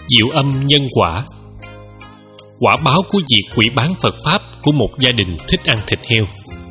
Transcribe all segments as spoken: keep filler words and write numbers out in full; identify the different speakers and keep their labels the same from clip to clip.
Speaker 1: Diệu âm nhân quả. Quả báo của việc quỷ bán Phật Pháp của một gia đình thích ăn thịt heo.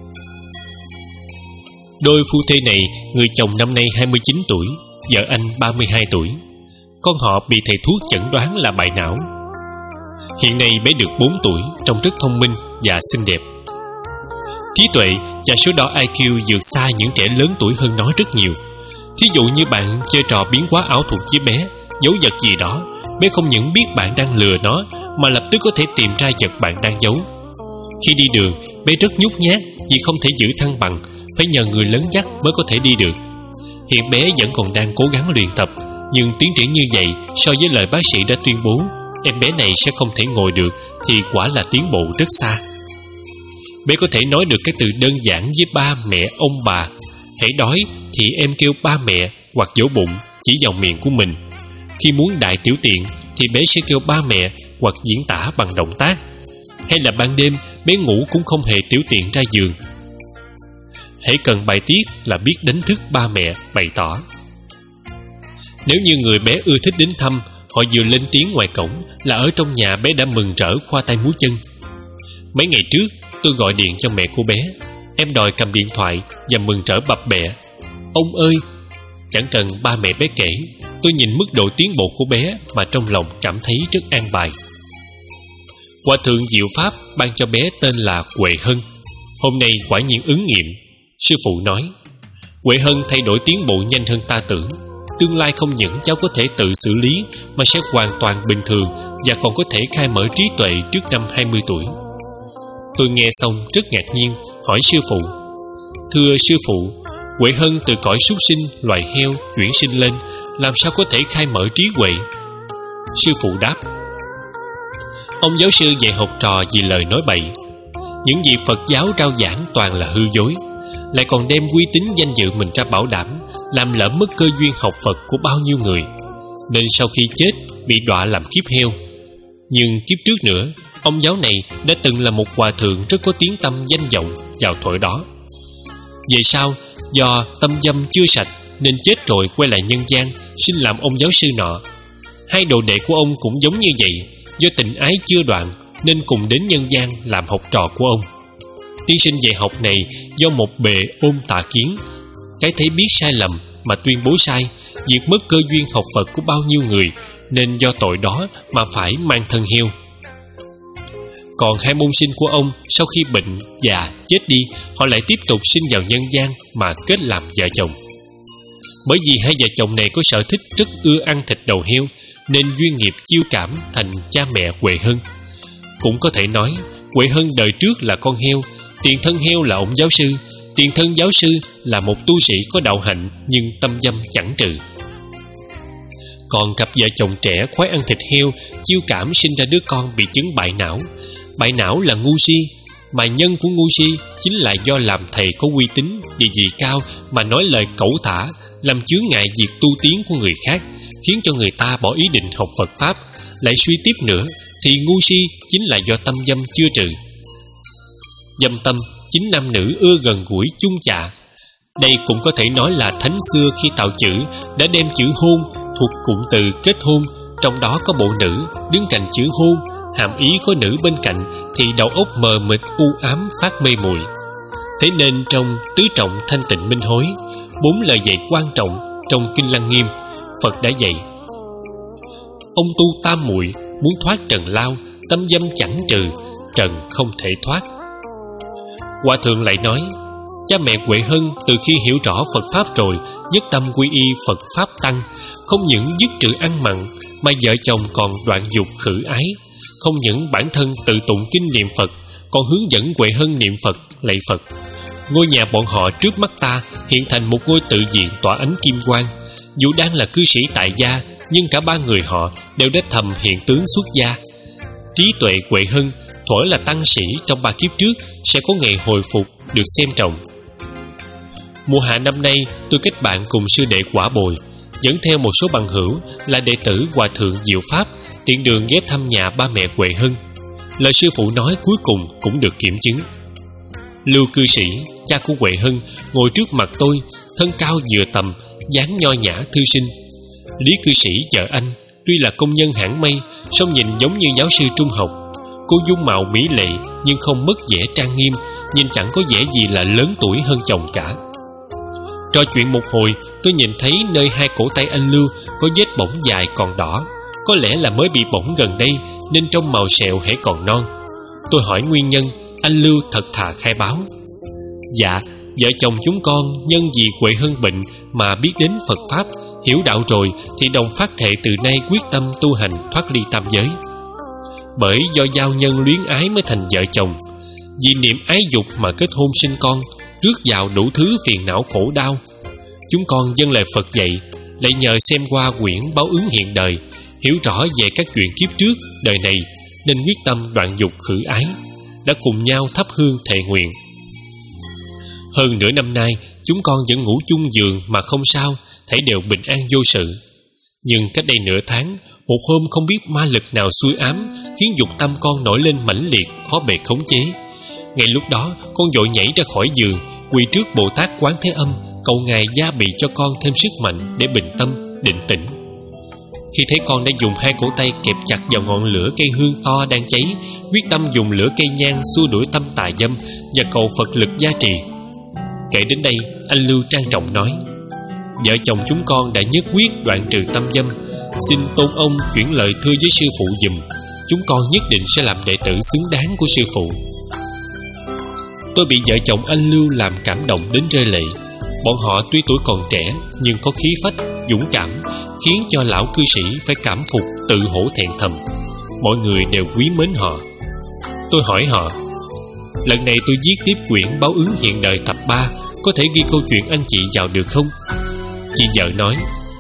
Speaker 1: Đôi phu thê này, người chồng năm nay hai mươi chín tuổi, vợ anh ba mươi hai tuổi. Con họ bị thầy thuốc chẩn đoán là bại não. Hiện nay bé được bốn tuổi, trông rất thông minh và xinh đẹp. Trí tuệ và số đo I Q vượt xa những trẻ lớn tuổi hơn nó rất nhiều. Thí dụ như bạn chơi trò biến hóa ảo thuật với bé, giấu vật gì đó, bé không những biết bạn đang lừa nó mà lập tức có thể tìm ra vật bạn đang giấu. Khi đi đường, bé rất nhút nhát vì không thể giữ thăng bằng, phải nhờ người lớn dắt mới có thể đi được. Hiện bé vẫn còn đang cố gắng luyện tập, nhưng tiến triển như vậy so với lời bác sĩ đã tuyên bố em bé này sẽ không thể ngồi được thì quả là tiến bộ rất xa. Bé có thể nói được các từ đơn giản với ba, mẹ, ông, bà. Hễ đói thì em kêu ba mẹ hoặc vỗ bụng chỉ vào miệng của mình. Khi muốn đại tiểu tiện thì bé sẽ kêu ba mẹ hoặc diễn tả bằng động tác. Hay là ban đêm bé ngủ cũng không hề tiểu tiện ra giường. Hễ cần bài tiết là biết đánh thức ba mẹ bày tỏ. Nếu như người bé ưa thích đến thăm, họ vừa lên tiếng ngoài cổng là ở trong nhà bé đã mừng rỡ khoa tay múa chân. Mấy ngày trước tôi gọi điện cho mẹ cô bé. Em đòi cầm điện thoại và mừng rỡ bập bẹ: ông ơi! Chẳng cần ba mẹ bé kể, tôi nhìn mức độ tiến bộ của bé mà trong lòng cảm thấy rất an bài. Hòa thượng Diệu Pháp ban cho bé tên là Huệ Hân. Hôm nay quả nhiên ứng nghiệm. Sư phụ nói Huệ Hân thay đổi tiến bộ nhanh hơn ta tưởng. Tương lai không những cháu có thể tự xử lý mà sẽ hoàn toàn bình thường và còn có thể khai mở trí tuệ trước năm hai mươi tuổi. Tôi nghe xong rất ngạc nhiên, hỏi sư phụ: thưa sư phụ, Huệ Hân từ cõi súc sinh loài heo chuyển sinh lên, làm sao có thể khai mở trí huệ? Sư phụ đáp: ông giáo sư dạy học trò vì lời nói bậy. Những gì Phật giáo rao giảng toàn là hư dối, lại còn đem uy tín danh dự mình ra bảo đảm, làm lỡ mất cơ duyên học Phật của bao nhiêu người, nên sau khi chết bị đọa làm kiếp heo. Nhưng kiếp trước nữa, ông giáo này đã từng là một hòa thượng rất có tiếng tăm danh vọng vào thuở đó. Về sau, do tâm dâm chưa sạch nên chết rồi quay lại nhân gian, xin làm ông giáo sư nọ. Hai đồ đệ của ông cũng giống như vậy, do tình ái chưa đoạn nên cùng đến nhân gian làm học trò của ông. Tiên sinh dạy học này do một bề ôm tà kiến, cái thấy biết sai lầm mà tuyên bố sai, diệt mất cơ duyên học Phật của bao nhiêu người, nên do tội đó mà phải mang thân heo. Còn hai môn sinh của ông sau khi bệnh già chết đi, họ lại tiếp tục sinh vào nhân gian mà kết làm vợ chồng. Bởi vì hai vợ chồng này có sở thích rất ưa ăn thịt đầu heo, nên duyên nghiệp chiêu cảm thành cha mẹ Huệ Hân. Cũng có thể nói Huệ Hân đời trước là con heo, tiền thân heo là ông giáo sư, tiền thân giáo sư là một tu sĩ có đạo hạnh nhưng tâm dâm chẳng trừ. Còn cặp vợ chồng trẻ khoái ăn thịt heo, chiêu cảm sinh ra đứa con bị chứng bại não. Bại não là ngu si, mà nhân của ngu si chính là do làm thầy có uy tín, địa vị cao mà nói lời cẩu thả, làm chướng ngại việc tu tiến của người khác, khiến cho người ta bỏ ý định học Phật Pháp. Lại suy tiếp nữa thì ngu si chính là do tâm dâm chưa trừ. Dâm tâm chính nam nữ ưa gần gũi chung chạ. Đây cũng có thể nói là thánh xưa khi tạo chữ đã đem chữ hôn thuộc cụm từ kết hôn, trong đó có bộ nữ đứng cạnh chữ hôn, hàm ý có nữ bên cạnh thì đầu óc mờ mịt u ám phát mê muội. Thế nên trong tứ trọng thanh tịnh minh hối, bốn lời dạy quan trọng trong Kinh Lăng Nghiêm, Phật đã dạy: ông tu tam muội, muốn thoát trần lao, tâm dâm chẳng trừ, trần không thể thoát. Hòa thượng lại nói: cha mẹ Huệ Hân từ khi hiểu rõ Phật Pháp rồi, nhất tâm quy y Phật Pháp tăng, không những dứt trừ ăn mặn mà vợ chồng còn đoạn dục khử ái. Không những bản thân tự tụng kinh niệm Phật, còn hướng dẫn Huệ Hân niệm Phật, lạy Phật. Ngôi nhà bọn họ trước mắt ta hiện thành một ngôi tự viện tỏa ánh kim quang. Dù đang là cư sĩ tại gia, nhưng cả ba người họ đều đã thầm hiện tướng xuất gia. Trí tuệ Huệ Hân thuở là tăng sĩ trong ba kiếp trước sẽ có ngày hồi phục được xem trọng. Mùa hạ năm nay, tôi kết bạn cùng sư đệ Quả Bồi, dẫn theo một số bằng hữu là đệ tử Hòa thượng Diệu Pháp, tiện đường ghé thăm nhà ba mẹ Huệ Hân. Lời sư phụ nói cuối cùng cũng được kiểm chứng. Lưu cư sĩ, cha của Huệ Hân, ngồi trước mặt tôi, thân cao vừa tầm, dáng nho nhã thư sinh. Lý cư sĩ vợ anh, tuy là công nhân hãng may, song nhìn giống như giáo sư trung học. Cô dung mạo mỹ lệ nhưng không mất vẻ trang nghiêm, nhìn chẳng có vẻ gì là lớn tuổi hơn chồng cả. Trò chuyện một hồi, tôi nhìn thấy nơi hai cổ tay anh Lưu có vết bỏng dài còn đỏ. Có lẽ là mới bị bỏng gần đây nên trông màu sẹo hễ còn non. Tôi hỏi nguyên nhân, anh Lưu thật thà khai báo: Dạ, vợ chồng chúng con nhân vì Huệ Hân bệnh mà biết đến Phật Pháp, hiểu đạo rồi thì đồng phát thệ từ nay quyết tâm tu hành thoát ly tam giới. Bởi do giao nhân luyến ái mới thành vợ chồng, vì niệm ái dục mà kết hôn sinh con, rước vào đủ thứ phiền não khổ đau. Chúng con dâng lời Phật dạy, lại nhờ xem qua quyển Báo ứng hiện đời, hiểu rõ về các chuyện kiếp trước, đời này, nên quyết tâm đoạn dục khử ái, đã cùng nhau thắp hương thệ nguyện. Hơn nửa năm nay, chúng con vẫn ngủ chung giường mà không sao, thảy đều bình an vô sự. Nhưng cách đây nửa tháng, một hôm không biết ma lực nào xuôi ám, khiến dục tâm con nổi lên mãnh liệt, khó bề khống chế. Ngay lúc đó, con vội nhảy ra khỏi giường, quỳ trước Bồ Tát Quán Thế Âm, cầu Ngài gia bị cho con thêm sức mạnh để bình tâm, định tĩnh. Khi thấy con đã dùng hai cổ tay kẹp chặt vào ngọn lửa cây hương to đang cháy, quyết tâm dùng lửa cây nhang xua đuổi tâm tà dâm và cầu Phật lực gia trì. Kể đến đây, anh Lưu trang trọng nói: Vợ chồng chúng con đã nhất quyết đoạn trừ tâm dâm, xin tôn ông chuyển lời thưa với sư phụ giùm. Chúng con nhất định sẽ làm đệ tử xứng đáng của sư phụ. Tôi bị vợ chồng anh Lưu làm cảm động đến rơi lệ. Bọn họ tuy tuổi còn trẻ nhưng có khí phách, dũng cảm, khiến cho lão cư sĩ phải cảm phục, tự hổ thẹn thầm. Mọi người đều quý mến họ. Tôi hỏi họ: Lần này tôi viết tiếp quyển Báo ứng hiện đời tập ba, có thể ghi câu chuyện anh chị vào được không? Chị vợ nói: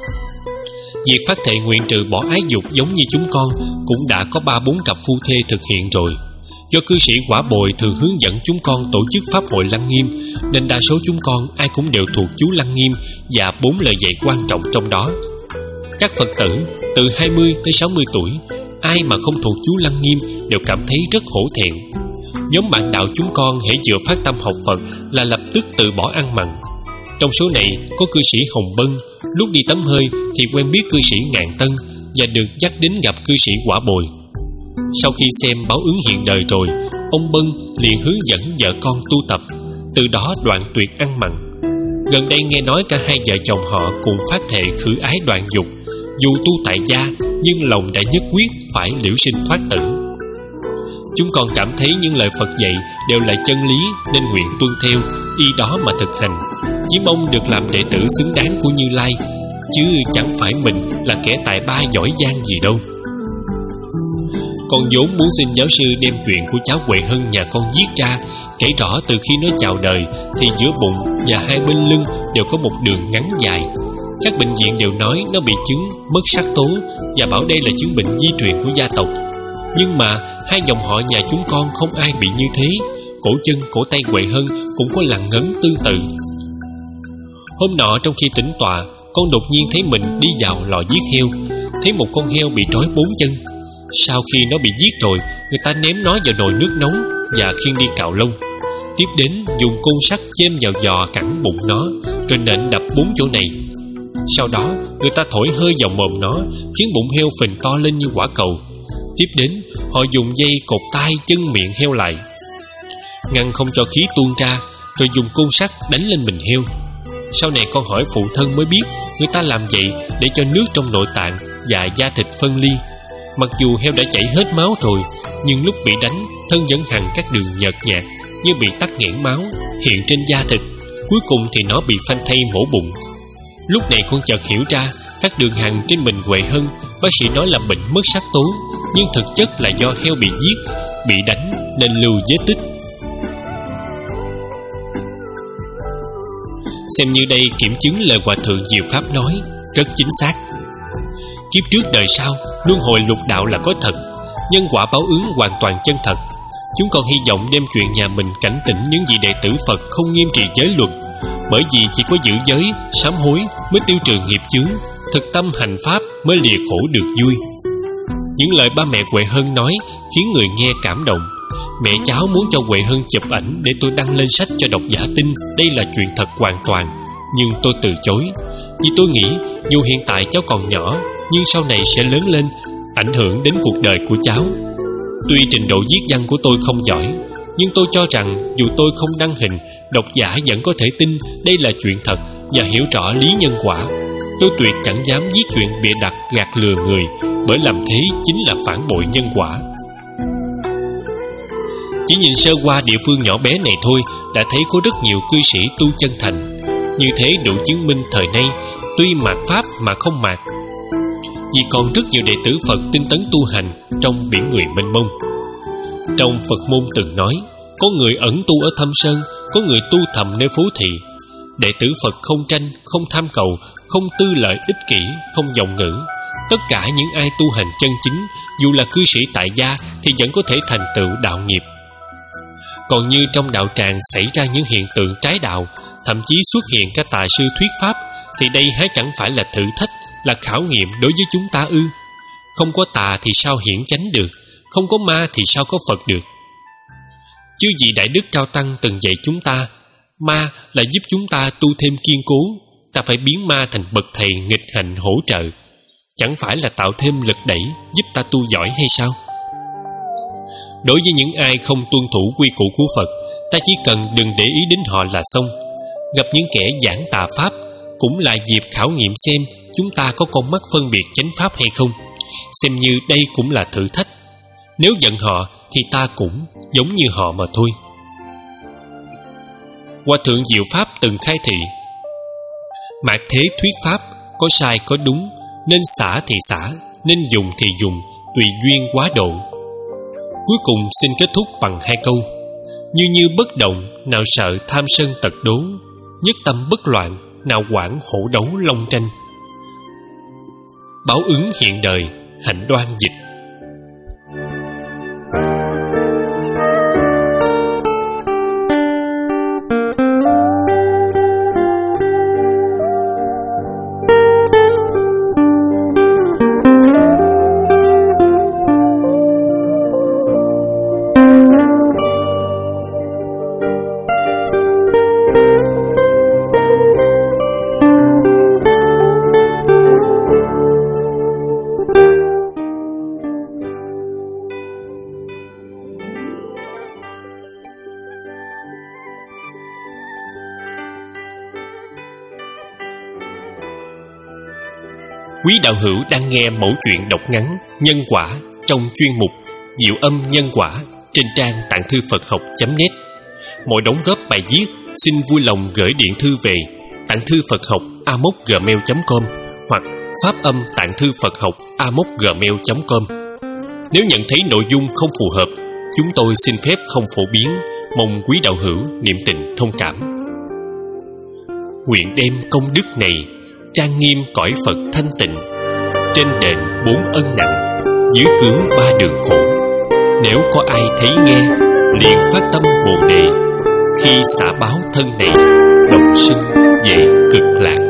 Speaker 1: Việc phát thệ nguyện trừ bỏ ái dục giống như chúng con cũng đã có ba bốn cặp phu thê thực hiện rồi. Do cư sĩ Quả Bồi thường hướng dẫn chúng con tổ chức pháp hội Lăng Nghiêm, nên đa số chúng con ai cũng đều thuộc chú Lăng Nghiêm và bốn lời dạy quan trọng trong đó. Các Phật tử từ hai mươi tới sáu mươi tuổi, ai mà không thuộc chú Lăng Nghiêm đều cảm thấy rất hổ thẹn. Nhóm bạn đạo chúng con hễ vừa phát tâm học Phật là lập tức từ bỏ ăn mặn. Trong số này có cư sĩ Hồng Bân, lúc đi tắm hơi thì quen biết cư sĩ Ngạn Tân và được dắt đến gặp cư sĩ Quả Bồi. Sau khi xem Báo ứng hiện đời rồi, ông Bân liền hướng dẫn vợ con tu tập, từ đó đoạn tuyệt ăn mặn. Gần đây nghe nói cả hai vợ chồng họ cùng phát thệ khử ái đoạn dục, dù tu tại gia nhưng lòng đã nhất quyết phải liễu sinh thoát tử. Chúng con cảm thấy những lời Phật dạy đều là chân lý nên nguyện tuân theo, y đó mà thực hành, chỉ mong được làm đệ tử xứng đáng của Như Lai, chứ chẳng phải mình là kẻ tài ba giỏi giang gì đâu. Con vốn muốn xin giáo sư đem chuyện của cháu Huệ Hân nhà con viết ra, kể rõ từ khi nó chào đời thì giữa bụng và hai bên lưng đều có một đường ngắn dài. Các bệnh viện đều nói nó bị chứng mất sắc tố và bảo đây là chứng bệnh di truyền của gia tộc. Nhưng mà hai dòng họ nhà chúng con không ai bị như thế. Cổ chân, cổ tay Huệ Hân cũng có lằn ngấn tương tự. Hôm nọ trong khi tĩnh tọa, con đột nhiên thấy mình đi vào lò giết heo, thấy một con heo bị trói bốn chân. Sau khi nó bị giết rồi, người ta ném nó vào nồi nước nóng và khiêng đi cạo lông. Tiếp đến dùng côn sắt chêm vào giò cẳng bụng nó, rồi nện đập bốn chỗ này. Sau đó người ta thổi hơi vào mồm nó, khiến bụng heo phình to lên như quả cầu. Tiếp đến họ dùng dây cột tay chân miệng heo lại, ngăn không cho khí tuôn ra, rồi dùng côn sắt đánh lên mình heo. Sau này con hỏi phụ thân mới biết, người ta làm vậy để cho nước trong nội tạng và da thịt phân ly. Mặc dù heo đã chảy hết máu rồi, nhưng lúc bị đánh, thân vẫn hằn các đường nhợt nhạt như bị tắc nghẽn máu hiện trên da thịt. Cuối cùng thì nó bị phanh thây mổ bụng. Lúc này con chợt hiểu ra, các đường hằn trên mình Huệ Hân, bác sĩ nói là bệnh mất sắc tố, nhưng thực chất là do heo bị giết, bị đánh nên lưu vết tích. Xem như đây kiểm chứng lời Hòa Thượng Diệu Pháp nói rất chính xác. Kiếp trước đời sau, luân hồi lục đạo là có thật, nhân quả báo ứng hoàn toàn chân thật. Chúng con hy vọng đem chuyện nhà mình cảnh tỉnh những vị đệ tử Phật không nghiêm trì giới luật, bởi vì chỉ có giữ giới, sám hối mới tiêu trừ nghiệp chướng, thực tâm hành pháp mới lìa khổ được vui. Những lời ba mẹ Huệ Hân nói khiến người nghe cảm động. Mẹ cháu muốn cho Huệ Hân chụp ảnh để tôi đăng lên sách cho độc giả tin đây là chuyện thật hoàn toàn, nhưng tôi từ chối, vì tôi nghĩ dù hiện tại cháu còn nhỏ, nhưng sau này sẽ lớn lên, ảnh hưởng đến cuộc đời của cháu. Tuy trình độ viết văn của tôi không giỏi, nhưng tôi cho rằng dù tôi không đăng hình, độc giả vẫn có thể tin đây là chuyện thật và hiểu rõ lý nhân quả. Tôi tuyệt chẳng dám viết chuyện bịa đặt gạt lừa người, bởi làm thế chính là phản bội nhân quả. Chỉ nhìn sơ qua địa phương nhỏ bé này thôi đã thấy có rất nhiều cư sĩ tu chân thành. Như thế đủ chứng minh thời nay tuy mạt pháp mà không mạt, vì còn rất nhiều đệ tử Phật tinh tấn tu hành trong biển người mênh mông. Trong Phật môn từng nói, có người ẩn tu ở thâm sơn, có người tu thầm nơi phố thị. Đệ tử Phật không tranh, không tham cầu, không tư lợi ích kỷ, không vọng ngữ. Tất cả những ai tu hành chân chính, dù là cư sĩ tại gia, thì vẫn có thể thành tựu đạo nghiệp. Còn như trong đạo tràng xảy ra những hiện tượng trái đạo, thậm chí xuất hiện các tà sư thuyết pháp, thì đây há chẳng phải là thử thách, là khảo nghiệm đối với chúng ta ư? Không có tà thì sao hiển chánh được? Không có ma thì sao có Phật được? Chư vị Đại Đức Cao Tăng từng dạy chúng ta, ma là giúp chúng ta tu thêm kiên cố. Ta phải biến ma thành bậc thầy nghịch hành hỗ trợ, chẳng phải là tạo thêm lực đẩy giúp ta tu giỏi hay sao? Đối với những ai không tuân thủ quy củ của Phật, ta chỉ cần đừng để ý đến họ là xong. Gặp những kẻ giảng tà pháp cũng là dịp khảo nghiệm xem chúng ta có con mắt phân biệt chánh pháp hay không. Xem như đây cũng là thử thách. Nếu giận họ thì ta cũng giống như họ mà thôi. Hòa thượng Diệu Pháp từng khai thị, mạt thế thuyết pháp, có sai có đúng, nên xả thì xả, nên dùng thì dùng, tùy duyên quá độ. Cuối cùng xin kết thúc bằng hai câu: như như bất động, nào sợ tham sân tật đố, nhất tâm bất loạn, nào quản hổ đấu long tranh. Báo ứng hiện đời, hạnh đoan dịch. Quý đạo hữu đang nghe mẫu chuyện đọc ngắn Nhân Quả trong chuyên mục Diệu Âm Nhân Quả trên trang tạng thư Phật học chấm net. Mọi đóng góp bài viết xin vui lòng gửi điện thư về tạng thư Phật học a m o c gmail chấm com hoặc phát âm tạng thư Phật học a m o c gmail chấm com. Nếu nhận thấy nội dung không phù hợp, chúng tôi xin phép không phổ biến, mong quý đạo hữu niệm tình thông cảm. Nguyện đem công đức này trang nghiêm cõi Phật thanh tịnh, trên đền bốn ân nặng, dưới cứu ba đường khổ. Nếu có ai thấy nghe, liền phát tâm Bồ Đề, khi xả báo thân này, đồng sinh về cực lạc.